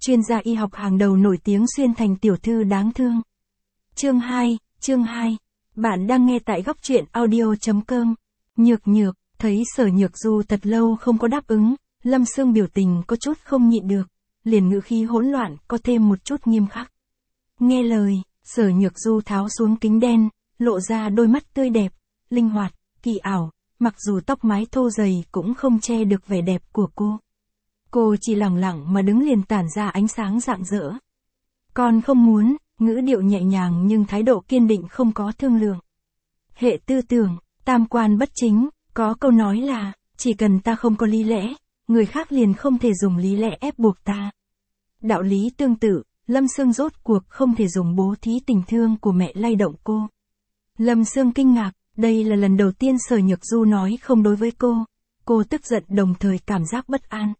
chuyên gia y học hàng đầu nổi tiếng xuyên thành tiểu thư đáng thương. Chương 2, bạn đang nghe tại góc truyện audio.com. Nhược, thấy Sở Nhược Du thật lâu không có đáp ứng, Lâm Sương biểu tình có chút không nhịn được, liền ngữ khí hỗn loạn, có thêm một chút nghiêm khắc. Nghe lời, Sở Nhược Du tháo xuống kính đen, lộ ra đôi mắt tươi đẹp, linh hoạt, kỳ ảo, mặc dù tóc mái thô dày cũng không che được vẻ đẹp của cô. Cô chỉ lẳng lặng mà đứng liền tản ra ánh sáng rạng rỡ. Con không muốn, ngữ điệu nhẹ nhàng nhưng thái độ kiên định không có thương lượng. Hệ tư tưởng, tam quan bất chính, có câu nói là, chỉ cần ta không có lý lẽ, người khác liền không thể dùng lý lẽ ép buộc ta. Đạo lý tương tự, Lâm Sương rốt cuộc không thể dùng bố thí tình thương của mẹ lay động cô. Lâm Sương kinh ngạc, đây là lần đầu tiên Sở Nhược Du nói không đối với cô tức giận đồng thời cảm giác bất an.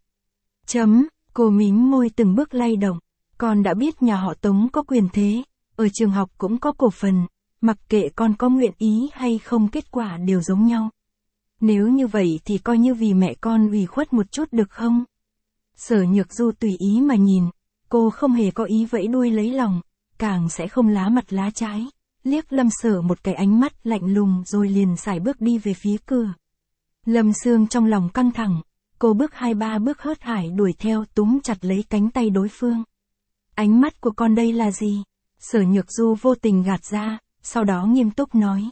Cô mím môi từng bước lay động, con đã biết nhà họ Tống có quyền thế, ở trường học cũng có cổ phần, mặc kệ con có nguyện ý hay không kết quả đều giống nhau. Nếu như vậy thì coi như vì mẹ con ủy khuất một chút được không? Sở Nhược Du tùy ý mà nhìn, cô không hề có ý vẫy đuôi lấy lòng, càng sẽ không lá mặt lá trái, liếc Lâm Sở một cái ánh mắt lạnh lùng rồi liền sải bước đi về phía cửa. Lâm Sương trong lòng căng thẳng, cô bước 2-3 bước hớt hải đuổi theo túm chặt lấy cánh tay đối phương. Ánh mắt của con đây là gì? Sở Nhược Du vô tình gạt ra, sau đó nghiêm túc nói.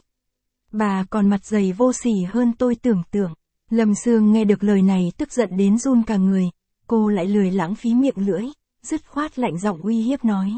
Bà còn mặt dày vô sỉ hơn tôi tưởng tượng. Lâm Sương nghe được lời này tức giận đến run cả người, cô lại lười lãng phí miệng lưỡi, dứt khoát lạnh giọng uy hiếp nói.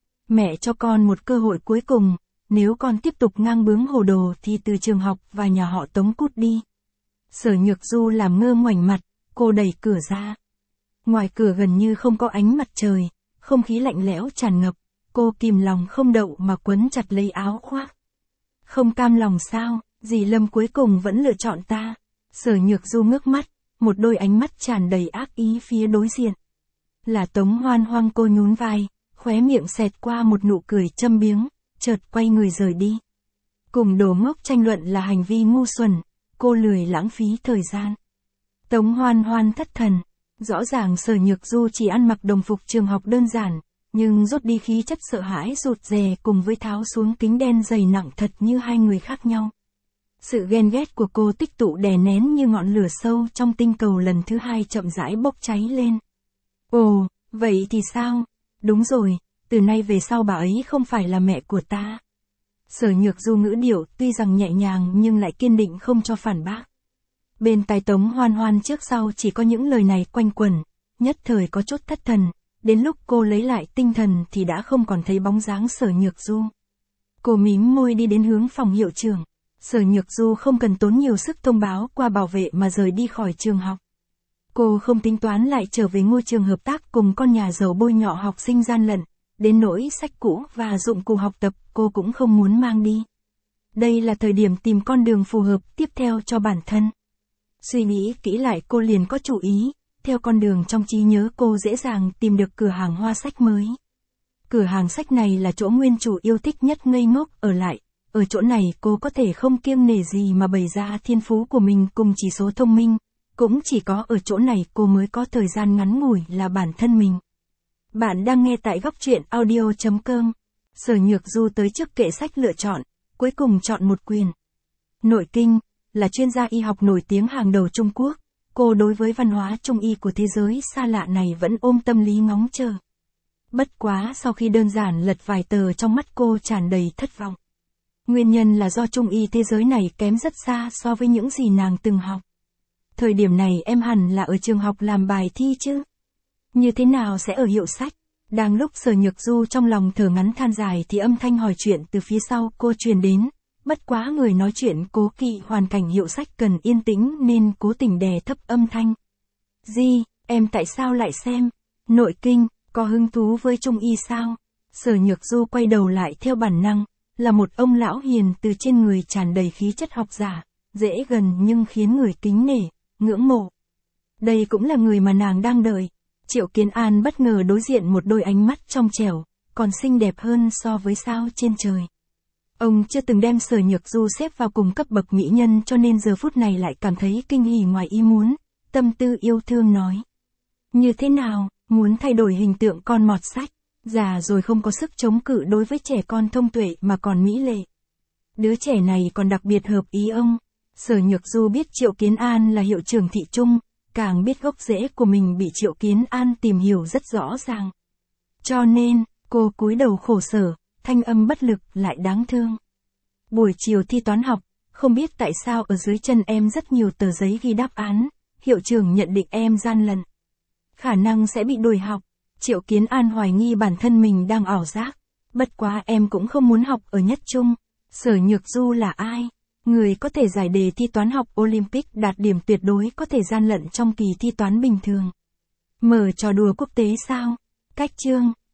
Mẹ cho con một cơ hội cuối cùng, nếu con tiếp tục ngang bướng hồ đồ thì từ trường học và nhà họ Tống cút đi. Sở Nhược Du làm ngơ ngoảnh mặt, cô đẩy cửa ra. Ngoài cửa gần như không có ánh mặt trời, không khí lạnh lẽo tràn ngập, cô kìm lòng không đậu mà quấn chặt lấy áo khoác. Không cam lòng sao, dì Lâm cuối cùng vẫn lựa chọn ta. Sở Nhược Du ngước mắt, một đôi ánh mắt tràn đầy ác ý phía đối diện. Là Tống Hoan Hoang, cô nhún vai, khóe miệng xẹt qua một nụ cười châm biếng, chợt quay người rời đi. Cùng đồ ngốc tranh luận là hành vi ngu xuẩn, cô lười lãng phí thời gian. Tống Hoan Hoan thất thần, rõ ràng Sở Nhược Du chỉ ăn mặc đồng phục trường học đơn giản, nhưng rốt đi khí chất sợ hãi rụt rè cùng với tháo xuống kính đen dày nặng thật như hai người khác nhau. Sự ghen ghét của cô tích tụ đè nén như ngọn lửa sâu trong tinh cầu lần thứ hai chậm rãi bốc cháy lên. Ồ, vậy thì sao? Đúng rồi, từ nay về sau bà ấy không phải là mẹ của ta. Sở Nhược Du ngữ điệu tuy rằng nhẹ nhàng nhưng lại kiên định không cho phản bác. Bên tai Tống Hoan Hoan trước sau chỉ có những lời này quanh quẩn, nhất thời có chút thất thần, đến lúc cô lấy lại tinh thần thì đã không còn thấy bóng dáng Sở Nhược Du. Cô mím môi đi đến hướng phòng hiệu trưởng, Sở Nhược Du không cần tốn nhiều sức thông báo qua bảo vệ mà rời đi khỏi trường học. Cô không tính toán lại trở về ngôi trường hợp tác cùng con nhà giàu bôi nhọ học sinh gian lận, đến nỗi sách cũ và dụng cụ học tập cô cũng không muốn mang đi. Đây là thời điểm tìm con đường phù hợp tiếp theo cho bản thân. Suy nghĩ kỹ lại cô liền có chủ ý, theo con đường trong trí nhớ cô dễ dàng tìm được cửa hàng hoa sách mới. Cửa hàng sách này là chỗ nguyên chủ yêu thích nhất ngây ngốc ở lại, ở chỗ này cô có thể không kiêng nể gì mà bày ra thiên phú của mình cùng chỉ số thông minh, cũng chỉ có ở chỗ này cô mới có thời gian ngắn ngủi là bản thân mình. Bạn đang nghe tại góc truyện audio.com. Sở Nhược Du tới trước kệ sách lựa chọn, cuối cùng chọn một quyển. Nội Kinh, là chuyên gia y học nổi tiếng hàng đầu Trung Quốc, cô đối với văn hóa Trung y của thế giới xa lạ này vẫn ôm tâm lý ngóng chờ. Bất quá sau khi đơn giản lật vài tờ trong mắt cô tràn đầy thất vọng. Nguyên nhân là do Trung y thế giới này kém rất xa so với những gì nàng từng học. Thời điểm này em hẳn là ở trường học làm bài thi chứ? Như thế nào sẽ ở hiệu sách? Đang lúc Sở Nhược Du trong lòng thở ngắn than dài thì âm thanh hỏi chuyện từ phía sau cô truyền đến. Bất quá người nói chuyện cố kỵ hoàn cảnh hiệu sách cần yên tĩnh nên cố tình đè thấp âm thanh. Di, em tại sao lại xem? Nội Kinh, có hứng thú với Trung y sao? Sở Nhược Du quay đầu lại theo bản năng, là một ông lão hiền từ trên người tràn đầy khí chất học giả, dễ gần nhưng khiến người kính nể, ngưỡng mộ. Đây cũng là người mà nàng đang đợi. Triệu Kiến An bất ngờ đối diện một đôi ánh mắt trong trẻo, còn xinh đẹp hơn so với sao trên trời. Ông chưa từng đem Sở Nhược Du xếp vào cùng cấp bậc mỹ nhân cho nên giờ phút này lại cảm thấy kinh hỉ ngoài ý muốn, tâm tư yêu thương nói. Như thế nào, muốn thay đổi hình tượng con mọt sách, già rồi không có sức chống cự đối với trẻ con thông tuệ mà còn mỹ lệ. Đứa trẻ này còn đặc biệt hợp ý ông. Sở Nhược Du biết Triệu Kiến An là hiệu trưởng thị trung, càng biết gốc rễ của mình bị Triệu Kiến An tìm hiểu rất rõ ràng. Cho nên, cô cúi đầu khổ sở, thanh âm bất lực lại đáng thương. Buổi chiều thi toán học, không biết tại sao ở dưới chân em rất nhiều tờ giấy ghi đáp án, hiệu trưởng nhận định em gian lận. Khả năng sẽ bị đuổi học. Triệu Kiến An hoài nghi bản thân mình đang ảo giác. Bất quá em cũng không muốn học ở nhất trung. Sở Nhược Du là ai? Người có thể giải đề thi toán học Olympic đạt điểm tuyệt đối có thể gian lận trong kỳ thi toán bình thường. Mở trò đùa quốc tế sao? Cách chương